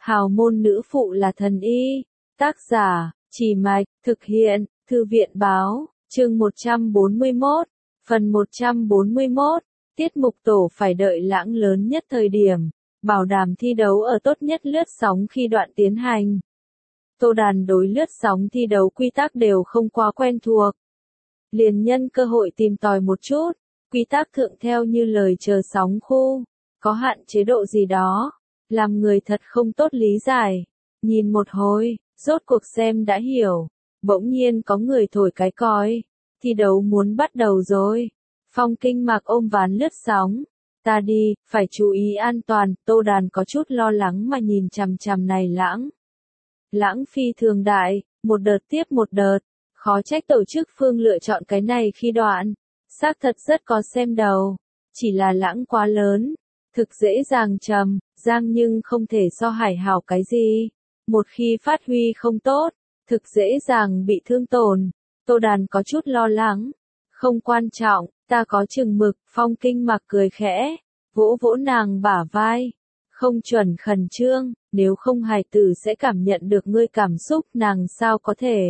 Hào môn nữ phụ là thần y. Tác giả, Trì Mạch, thực hiện, Thư viện báo, chương 141, phần 141, tiết mục tổ phải đợi Lãng lớn nhất thời điểm, bảo đảm thi đấu ở tốt nhất lướt sóng khi đoạn tiến hành. Tô Đàn đối lướt sóng thi đấu quy tắc đều không quá quen thuộc. Liền nhân cơ hội tìm tòi một chút, quy tắc thượng theo như lời chờ sóng khu, có hạn chế độ gì đó, làm người thật không tốt lý giải. Nhìn một hồi, rốt cuộc xem đã hiểu, bỗng nhiên có người thổi cái còi, thi đấu muốn bắt đầu rồi. Phong Kinh Mạc ôm ván lướt sóng, ta đi, phải chú ý an toàn. Tô Đàn có chút lo lắng mà nhìn chằm chằm này Lãng. Lãng phi thường đại, một đợt tiếp một đợt, khó trách tổ chức phương lựa chọn cái này khi đoạn, xác thật rất có xem đầu, chỉ là Lãng quá lớn, thực dễ dàng trầm, giang nhưng không thể so Hải Hảo cái gì, một khi phát huy không tốt, thực dễ dàng bị thương tổn. Tô Đàn có chút lo lắng, không quan trọng, ta có chừng mực. Phong Kinh Mạc cười khẽ, vỗ vỗ nàng bả vai, không chuẩn khẩn trương, nếu không hài tử sẽ cảm nhận được ngươi cảm xúc. Nàng sao có thể?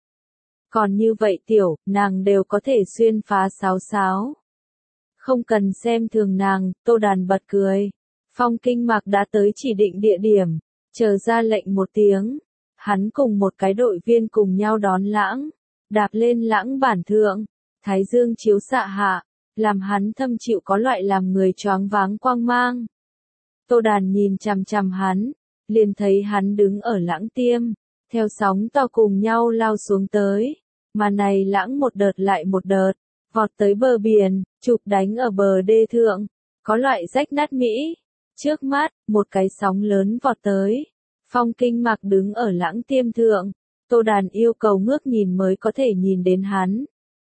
Còn như vậy tiểu, nàng đều có thể xuyên phá sáo sáo. Không cần xem thường nàng. Tô Đàn bật cười. Phong Kinh Mạc đã tới chỉ định địa điểm, chờ ra lệnh một tiếng, hắn cùng một cái đội viên cùng nhau đón Lãng, đạp lên Lãng bản thượng, thái dương chiếu xạ hạ, làm hắn thâm chịu có loại làm người choáng váng quang mang. Tô Đàn nhìn chằm chằm hắn, liền thấy hắn đứng ở Lãng tiêm, theo sóng to cùng nhau lao xuống tới, mà này Lãng một đợt lại một đợt, vọt tới bờ biển, chụp đánh ở bờ đê thượng, có loại rách nát mỹ. Trước mắt, một cái sóng lớn vọt tới, Phong Kinh Mạc đứng ở Lãng tiêm thượng, Tô Đàn yêu cầu ngước nhìn mới có thể nhìn đến hắn.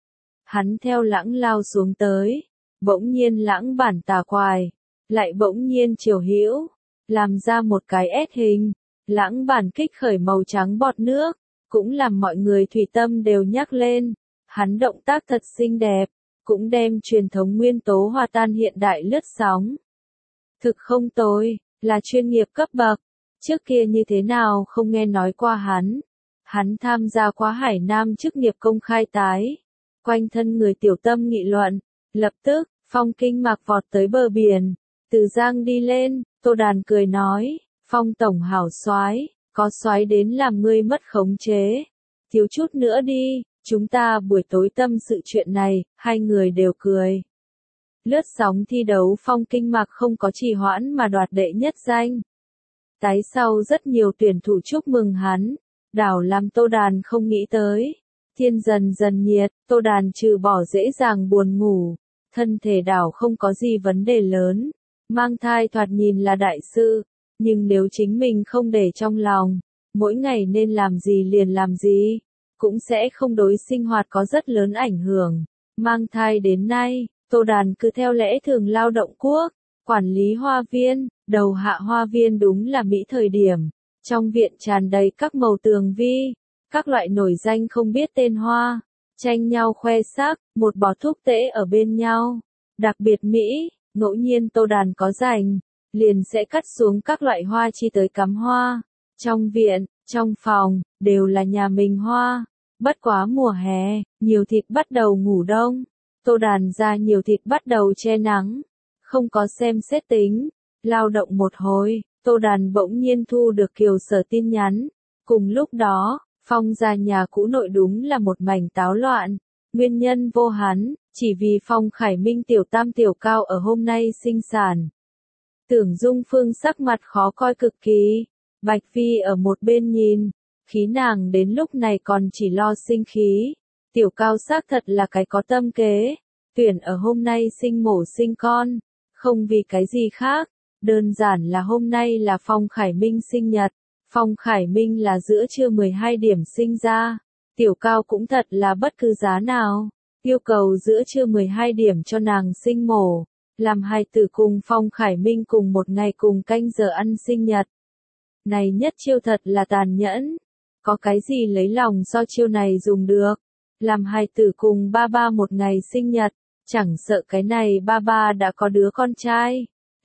Hắn theo Lãng lao xuống tới, bỗng nhiên Lãng bản tà quài, lại bỗng nhiên chiều hữu, làm ra một cái S hình, Lãng bản kích khởi màu trắng bọt nước, cũng làm mọi người thủy tâm đều nhắc lên. Hắn động tác thật xinh đẹp, cũng đem truyền thống nguyên tố hòa tan hiện đại lướt sóng. Thực không tồi, là chuyên nghiệp cấp bậc. Trước kia như thế nào không nghe nói qua hắn. Hắn tham gia quá Hải Nam chức nghiệp công khai tái. Quanh thân người tiểu tâm nghị luận. Lập tức, Phong Kinh Mạc vọt tới bờ biển. Từ giang đi lên, Tô Đàn cười nói. Phong tổng hảo soái, có soái đến làm ngươi mất khống chế. Thiếu chút nữa đi, chúng ta buổi tối tâm sự chuyện này. Hai người đều cười. Lướt sóng thi đấu Phong Kinh Mạc không có trì hoãn mà đoạt đệ nhất danh. Tái sau rất nhiều tuyển thủ chúc mừng hắn, đảo làm Tô Đàn không nghĩ tới. Thiên dần dần nhiệt, Tô Đàn trừ bỏ dễ dàng buồn ngủ, thân thể đảo không có gì vấn đề lớn. Mang thai thoạt nhìn là đại sự, nhưng nếu chính mình không để trong lòng, mỗi ngày nên làm gì liền làm gì, cũng sẽ không đối sinh hoạt có rất lớn ảnh hưởng. Mang thai đến nay, Tô Đàn cứ theo lẽ thường lao động quốc, quản lý hoa viên, đầu hạ hoa viên đúng là mỹ thời điểm. Trong viện tràn đầy các màu tường vi, các loại nổi danh không biết tên hoa, tranh nhau khoe sắc, một bó thuốc tễ ở bên nhau. Đặc biệt mỹ, ngẫu nhiên Tô Đàn có rảnh, liền sẽ cắt xuống các loại hoa chi tới cắm hoa. Trong viện, trong phòng, đều là nhà mình hoa. Bất quá mùa hè, nhiều thịt bắt đầu ngủ đông. Tô Đàn ra nhiều thịt bắt đầu che nắng, không có xem xét tính, lao động một hồi, Tô Đàn bỗng nhiên thu được Kiều Sở tin nhắn. Cùng lúc đó, Phong ra nhà cũ nội đúng là một mảnh táo loạn, nguyên nhân vô hắn, chỉ vì Phong Khải Minh tiểu tam tiểu cao ở hôm nay sinh sản. Tưởng Dung Phương sắc mặt khó coi cực kỳ, Bạch Phi ở một bên nhìn, khí nàng đến lúc này còn chỉ lo sinh khí. Tiểu cao xác thật là cái có tâm kế, tuyển ở hôm nay sinh mổ sinh con, không vì cái gì khác, đơn giản là hôm nay là Phong Khải Minh sinh nhật, Phong Khải Minh là giữa trưa 12 điểm sinh ra, tiểu cao cũng thật là bất cứ giá nào, yêu cầu giữa trưa 12 điểm cho nàng sinh mổ, làm hài tử cùng Phong Khải Minh cùng một ngày cùng canh giờ ăn sinh nhật. Này nhất chiêu thật là tàn nhẫn, có cái gì lấy lòng so chiêu này dùng được. Làm hài tử cùng ba ba một ngày sinh nhật, chẳng sợ cái này ba ba đã có đứa con trai,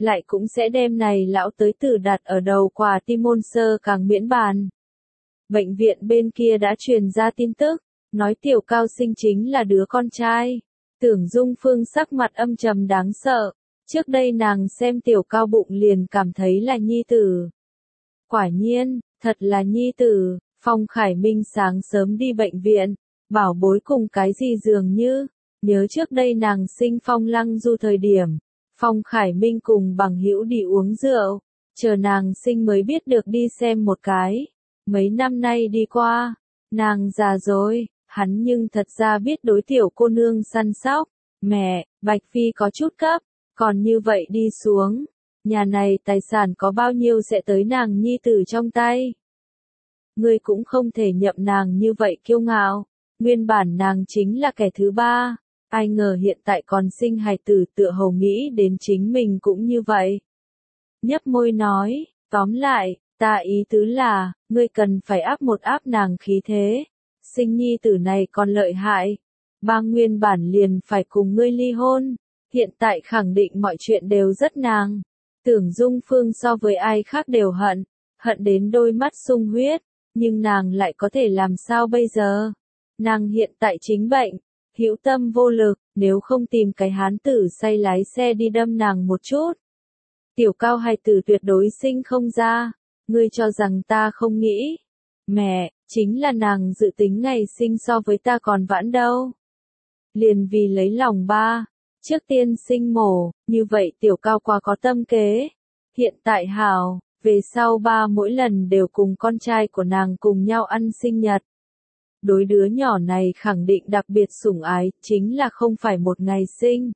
lại cũng sẽ đem này lão tới tử đặt ở đầu quả tim môn sơ càng miễn bàn. Bệnh viện bên kia đã truyền ra tin tức, nói Tiểu Cao sinh chính là đứa con trai. Tưởng Dung Phương sắc mặt âm trầm đáng sợ, trước đây nàng xem Tiểu Cao bụng liền cảm thấy là nhi tử. Quả nhiên, thật là nhi tử. Phong Khải Minh sáng sớm đi bệnh viện, bảo bối cùng cái gì dường như, nhớ trước đây nàng sinh Phong Lăng Du thời điểm, Phong Khải Minh cùng bằng hữu đi uống rượu, chờ nàng sinh mới biết được đi xem một cái. Mấy năm nay đi qua, nàng già rồi, hắn nhưng thật ra biết đối tiểu cô nương săn sóc. Mẹ, Bạch Phi có chút cấp, còn như vậy đi xuống, nhà này tài sản có bao nhiêu sẽ tới nàng nhi tử trong tay. Ngươi cũng không thể nhậm nàng như vậy kiêu ngạo, nguyên bản nàng chính là kẻ thứ ba, ai ngờ hiện tại còn sinh hài tử tựa hồ nghĩ đến chính mình cũng như vậy. Nhấp môi nói, tóm lại, ta ý tứ là, ngươi cần phải áp một áp nàng khí thế, sinh nhi tử này còn lợi hại, ba nguyên bản liền phải cùng ngươi ly hôn, hiện tại khẳng định mọi chuyện đều rất nàng. Tưởng Dung Phương so với ai khác đều hận, hận đến đôi mắt sung huyết. Nhưng nàng lại có thể làm sao bây giờ? Nàng hiện tại chính bệnh, hữu tâm vô lực, nếu không tìm cái hán tử say lái xe đi đâm nàng một chút. Tiểu Cao hài tử tuyệt đối sinh không ra, ngươi cho rằng ta không nghĩ. Mẹ, chính là nàng dự tính ngày sinh so với ta còn vãn đâu. Liền vì lấy lòng ba, trước tiên sinh mổ, như vậy Tiểu Cao quá có tâm kế. Hiện tại hảo. Về sau ba mỗi lần đều cùng con trai của nàng cùng nhau ăn sinh nhật. Đối đứa nhỏ này khẳng định đặc biệt sủng ái, chính là không phải một ngày sinh.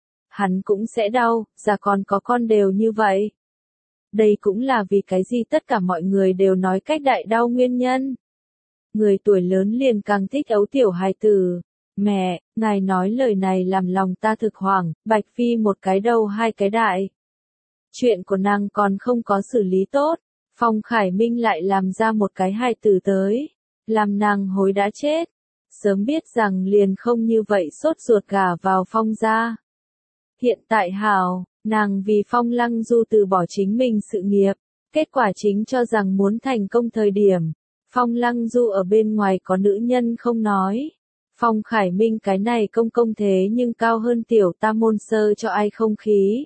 Hắn cũng sẽ đau, già còn có con đều như vậy. Đây cũng là vì cái gì tất cả mọi người đều nói cách đại đau nguyên nhân. Người tuổi lớn liền càng thích ấu tiểu hài tử. Mẹ, ngài nói lời này làm lòng ta thực hoảng, Bạch Phi một cái đầu hai cái đại. Chuyện của nàng còn không có xử lý tốt, Phong Khải Minh lại làm ra một cái hài tử tới, làm nàng hối đã chết. Sớm biết rằng liền không như vậy sốt ruột gả vào Phong gia. Hiện tại hảo, nàng vì Phong Lăng Du từ bỏ chính mình sự nghiệp, kết quả chính cho rằng muốn thành công thời điểm. Phong Lăng Du ở bên ngoài có nữ nhân không nói. Phong Khải Minh cái này công thế nhưng cao hơn tiểu tam môn sơ cho ai không khí.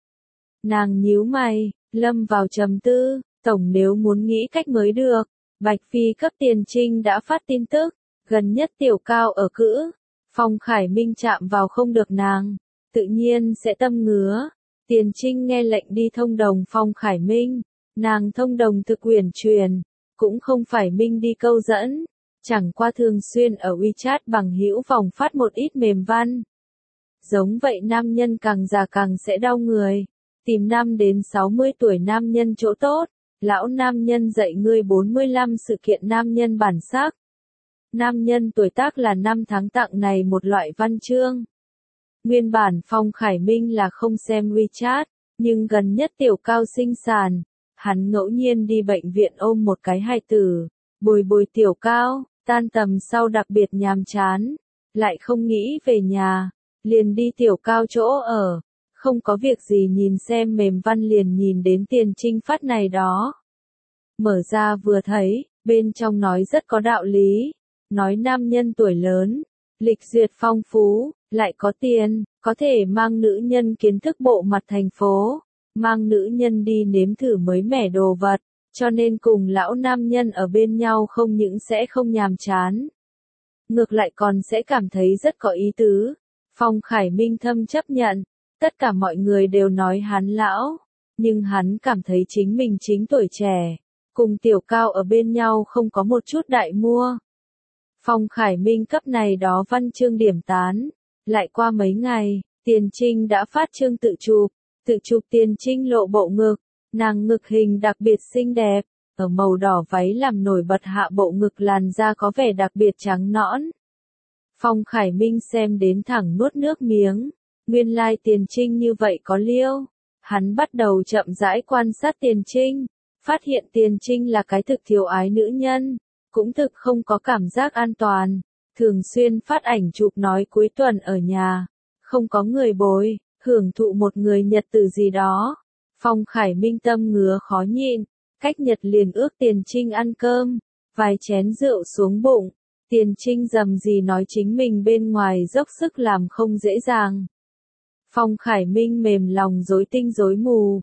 Nàng nhíu mày, lâm vào trầm tư, tổng nếu muốn nghĩ cách mới được. Bạch Phi cấp Tiền Trinh đã phát tin tức, gần nhất Tiểu Cao ở cữ, Phong Khải Minh chạm vào không được nàng, tự nhiên sẽ tâm ngứa. Tiền Trinh nghe lệnh đi thông đồng Phong Khải Minh, nàng thông đồng thực quyền truyền, cũng không phải Minh đi câu dẫn, chẳng qua thường xuyên ở WeChat bằng hữu vòng phát một ít mềm văn. Giống vậy nam nhân càng già càng sẽ đau người. Tìm 5 đến 60 tuổi nam nhân chỗ tốt, lão nam nhân dạy ngươi 45 sự kiện nam nhân bản sắc. Nam nhân tuổi tác là 5 tháng tặng này một loại văn chương. Nguyên bản Phong Khải Minh là không xem WeChat, nhưng gần nhất Tiểu Cao sinh sản, hắn ngẫu nhiên đi bệnh viện ôm một cái hài tử, bồi Tiểu Cao, tan tầm sau đặc biệt nhàm chán, lại không nghĩ về nhà, liền đi Tiểu Cao chỗ ở. Không có việc gì nhìn xem mềm văn liền nhìn đến Tiền Trinh phát này đó. Mở ra vừa thấy, bên trong nói rất có đạo lý, nói nam nhân tuổi lớn, lịch duyệt phong phú, lại có tiền, có thể mang nữ nhân kiến thức bộ mặt thành phố, mang nữ nhân đi nếm thử mới mẻ đồ vật, cho nên cùng lão nam nhân ở bên nhau không những sẽ không nhàm chán. Ngược lại còn sẽ cảm thấy rất có ý tứ. Phong Khải Minh thâm chấp nhận. Tất cả mọi người đều nói hắn lão, nhưng hắn cảm thấy chính mình chính tuổi trẻ, cùng Tiểu Cao ở bên nhau không có một chút đại mua. Phong Khải Minh cấp này đó văn chương điểm tán, lại qua mấy ngày, Tiền Trinh đã phát chương tự chụp Tiền Trinh lộ bộ ngực, nàng ngực hình đặc biệt xinh đẹp, ở màu đỏ váy làm nổi bật hạ bộ ngực làn da có vẻ đặc biệt trắng nõn. Phong Khải Minh xem đến thẳng nuốt nước miếng. Nguyên lai Tiền Trinh như vậy có liêu. Hắn bắt đầu chậm rãi quan sát Tiền Trinh, phát hiện Tiền Trinh là cái thực thiếu ái nữ nhân, cũng thực không có cảm giác an toàn, thường xuyên phát ảnh chụp nói cuối tuần ở nhà, không có người bồi, hưởng thụ một người nhật tử gì đó, Phong Khải Minh tâm ngứa khó nhịn, cách nhật liền ước Tiền Trinh ăn cơm, vài chén rượu xuống bụng, Tiền Trinh rầm rì nói chính mình bên ngoài dốc sức làm không dễ dàng. Phong Khải Minh mềm lòng rối tinh rối mù,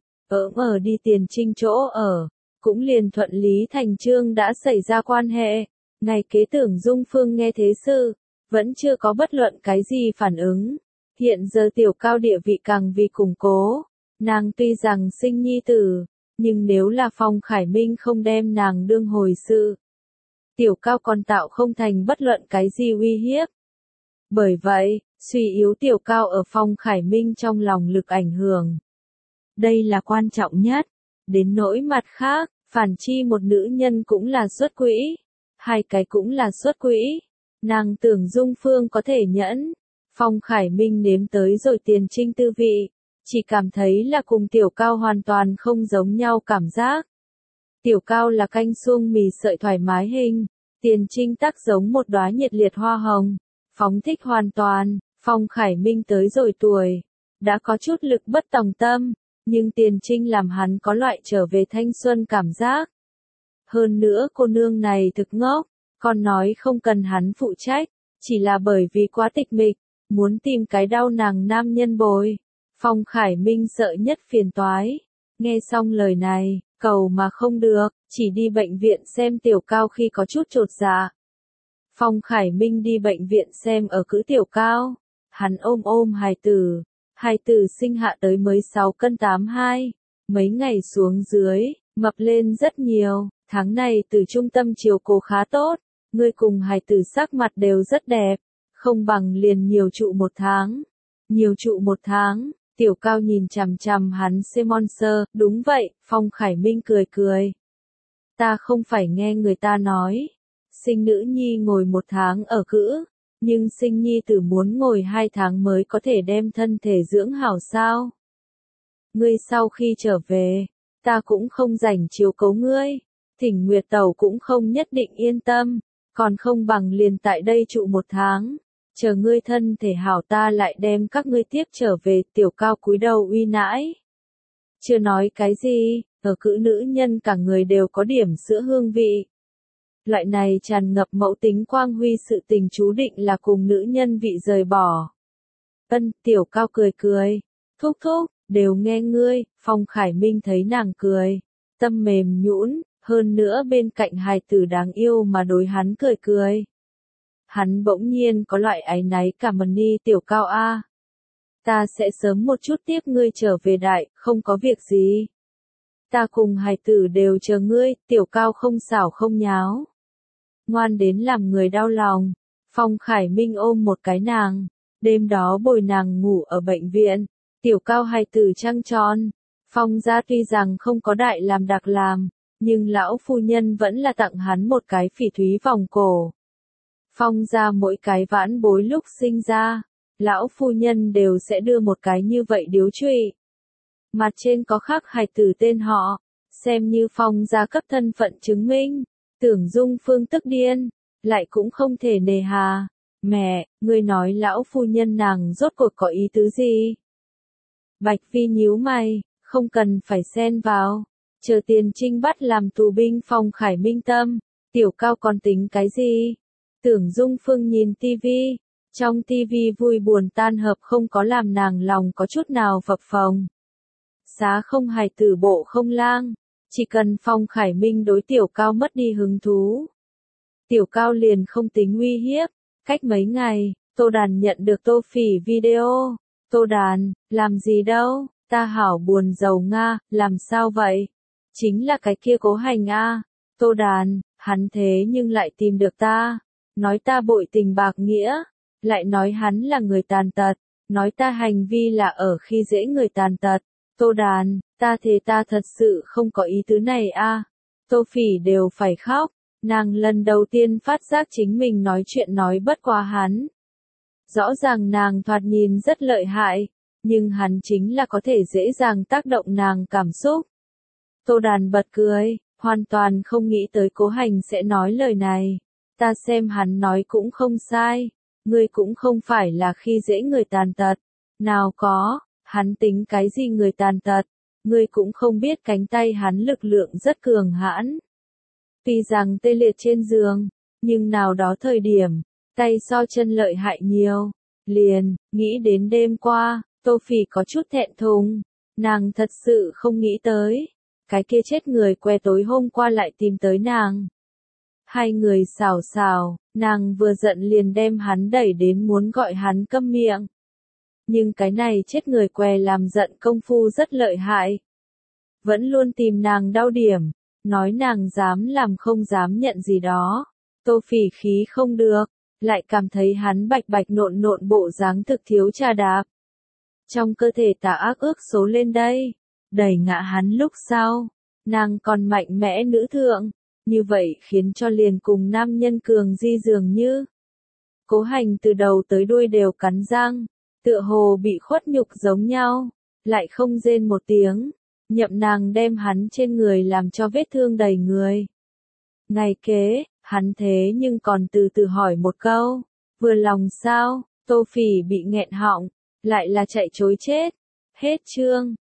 ở đi Tiền Trinh chỗ ở, cũng liền thuận lý thành chương đã xảy ra quan hệ. Ngày kế Tưởng Dung Phương nghe thế sự, vẫn chưa có bất luận cái gì phản ứng. Hiện giờ Tiểu Cao địa vị càng vì củng cố, nàng tuy rằng sinh nhi tử, nhưng nếu là Phong Khải Minh không đem nàng đương hồi sự, Tiểu Cao còn tạo không thành bất luận cái gì uy hiếp. Bởi vậy, suy yếu Tiểu Cao ở Phong Khải Minh trong lòng lực ảnh hưởng. Đây là quan trọng nhất. Đến nỗi mặt khác, phản chi một nữ nhân cũng là xuất quỹ, hai cái cũng là xuất quỹ. Nàng Tưởng Dung Phương có thể nhẫn. Phong Khải Minh nếm tới rồi Tiền Trinh tư vị, chỉ cảm thấy là cùng Tiểu Cao hoàn toàn không giống nhau cảm giác. Tiểu Cao là canh suông mì sợi thoải mái hình, Tiền Trinh tác giống một đóa nhiệt liệt hoa hồng, phóng thích hoàn toàn. Phong Khải Minh tới rồi tuổi, đã có chút lực bất tòng tâm, nhưng Tiền Trinh làm hắn có loại trở về thanh xuân cảm giác. Hơn nữa cô nương này thực ngốc, còn nói không cần hắn phụ trách, chỉ là bởi vì quá tịch mịch, muốn tìm cái đau nàng nam nhân bồi. Phong Khải Minh sợ nhất phiền toái. Nghe xong lời này, cầu mà không được, chỉ đi bệnh viện xem Tiểu Cao khi có chút chột dạ. Phong Khải Minh đi bệnh viện xem ở cữ Tiểu Cao, hắn ôm hài tử sinh hạ tới mới 6 cân 82, mấy ngày xuống dưới, mập lên rất nhiều, tháng này từ trung tâm chiều cố khá tốt, ngươi cùng hài tử sắc mặt đều rất đẹp, không bằng liền nhiều trụ 1 tháng. Nhiều trụ 1 tháng, Tiểu Cao nhìn chằm chằm hắn Monster, đúng vậy, Phong Khải Minh cười. Ta không phải nghe người ta nói, sinh nữ nhi ngồi 1 tháng ở cữ, nhưng sinh nhi tử muốn ngồi 2 tháng mới có thể đem thân thể dưỡng hảo sao. Ngươi sau khi trở về, ta cũng không rảnh chiếu cố ngươi, Thỉnh Nguyệt Tẩu cũng không nhất định yên tâm, còn không bằng liền tại đây trụ 1 tháng, chờ ngươi thân thể hảo ta lại đem các ngươi tiếp trở về. Tiểu Cao cúi đầu uy nãi. Chưa nói cái gì, ở cữ nữ nhân cả người đều có điểm sữa hương vị. Loại này tràn ngập mẫu tính quang huy sự tình chú định là cùng nữ nhân vị rời bỏ. Tiểu Cao cười, thúc, đều nghe ngươi. Phong Khải Minh thấy nàng cười, tâm mềm nhũn, hơn nữa bên cạnh hài tử đáng yêu mà đối hắn cười. Hắn bỗng nhiên có loại áy náy cảm ơn đi. Tiểu Cao a, ta sẽ sớm một chút tiếp ngươi trở về đại, không có việc gì. Ta cùng hài tử đều chờ ngươi. Tiểu Cao không xảo không nháo, ngoan đến làm người đau lòng. Phong Khải Minh ôm một cái nàng, đêm đó bồi nàng ngủ ở bệnh viện. Tiểu Cao hài tử trăng tròn. Phong gia tuy rằng không có đại làm đặc làm, nhưng lão phu nhân vẫn là tặng hắn một cái phỉ thúy vòng cổ. Phong gia mỗi cái vãn bối lúc sinh ra, lão phu nhân đều sẽ đưa một cái như vậy điếu trụy. Mặt trên có khắc hài tử tên họ, xem như Phong gia cấp thân phận chứng minh. Tưởng Dung Phương tức điên, lại cũng không thể nề hà. Mẹ, ngươi nói lão phu nhân nàng rốt cuộc có ý tứ gì? Bạch Phi nhíu mày, không cần phải xen vào. Chờ Tiền Trinh bắt làm tù binh Phong Khải Minh tâm, Tiểu Cao còn tính cái gì? Tưởng Dung Phương nhìn tivi, trong tivi vui buồn tan hợp không có làm nàng lòng có chút nào phập phồng. Xá không hài tử bộ không lang, chỉ cần Phong Khải Minh đối Tiểu Cao mất đi hứng thú, Tiểu Cao liền không tính uy hiếp. Cách mấy ngày, Tô Đàn nhận được Tô Phỉ video. Tô Đàn, làm gì đâu, ta hảo buồn giàu Nga, làm sao vậy? Chính là cái kia Cố Hành a. Tô Đàn, hắn thế nhưng lại tìm được ta, nói ta bội tình bạc nghĩa, lại nói hắn là người tàn tật, nói ta hành vi là ở khi dễ người tàn tật. Tô Đàn, ta thật sự không có ý tứ này a. Tô Phỉ đều phải khóc, nàng lần đầu tiên phát giác chính mình nói chuyện nói bất quá hắn. Rõ ràng nàng thoạt nhìn rất lợi hại, nhưng hắn chính là có thể dễ dàng tác động nàng cảm xúc. Tô Đàn bật cười, hoàn toàn không nghĩ tới Cố Hành sẽ nói lời này. Ta xem hắn nói cũng không sai, ngươi cũng không phải là khi dễ người tàn tật. Nào có, hắn tính cái gì người tàn tật, ngươi cũng không biết cánh tay hắn lực lượng rất cường hãn. Tuy rằng tê liệt trên giường, nhưng nào đó thời điểm, tay so chân lợi hại nhiều. Liền, nghĩ đến đêm qua, Tô Phỉ có chút thẹn thùng, nàng thật sự không nghĩ tới. Cái kia chết người que tối hôm qua lại tìm tới nàng. Hai người xào xào, nàng vừa giận liền đem hắn đẩy đến muốn gọi hắn câm miệng. Nhưng cái này chết người què làm giận công phu rất lợi hại. Vẫn luôn tìm nàng đau điểm, nói nàng dám làm không dám nhận gì đó. Tô Phỉ khí không được, lại cảm thấy hắn bạch bạch nộn nộn bộ dáng thực thiếu trà đạp. Trong cơ thể tà ác ước số lên đây, đẩy ngã hắn lúc sau, nàng còn mạnh mẽ nữ thượng, như vậy khiến cho liền cùng nam nhân cường di dường như. Cố Hành từ đầu tới đuôi đều cắn răng, tựa hồ bị khuất nhục giống nhau, lại không rên một tiếng, nhậm nàng đem hắn trên người làm cho vết thương đầy người. Ngày kế, hắn thế nhưng còn từ từ hỏi một câu, vừa lòng sao? Tô Phỉ bị nghẹn họng, lại là chạy trối chết. Hết chương.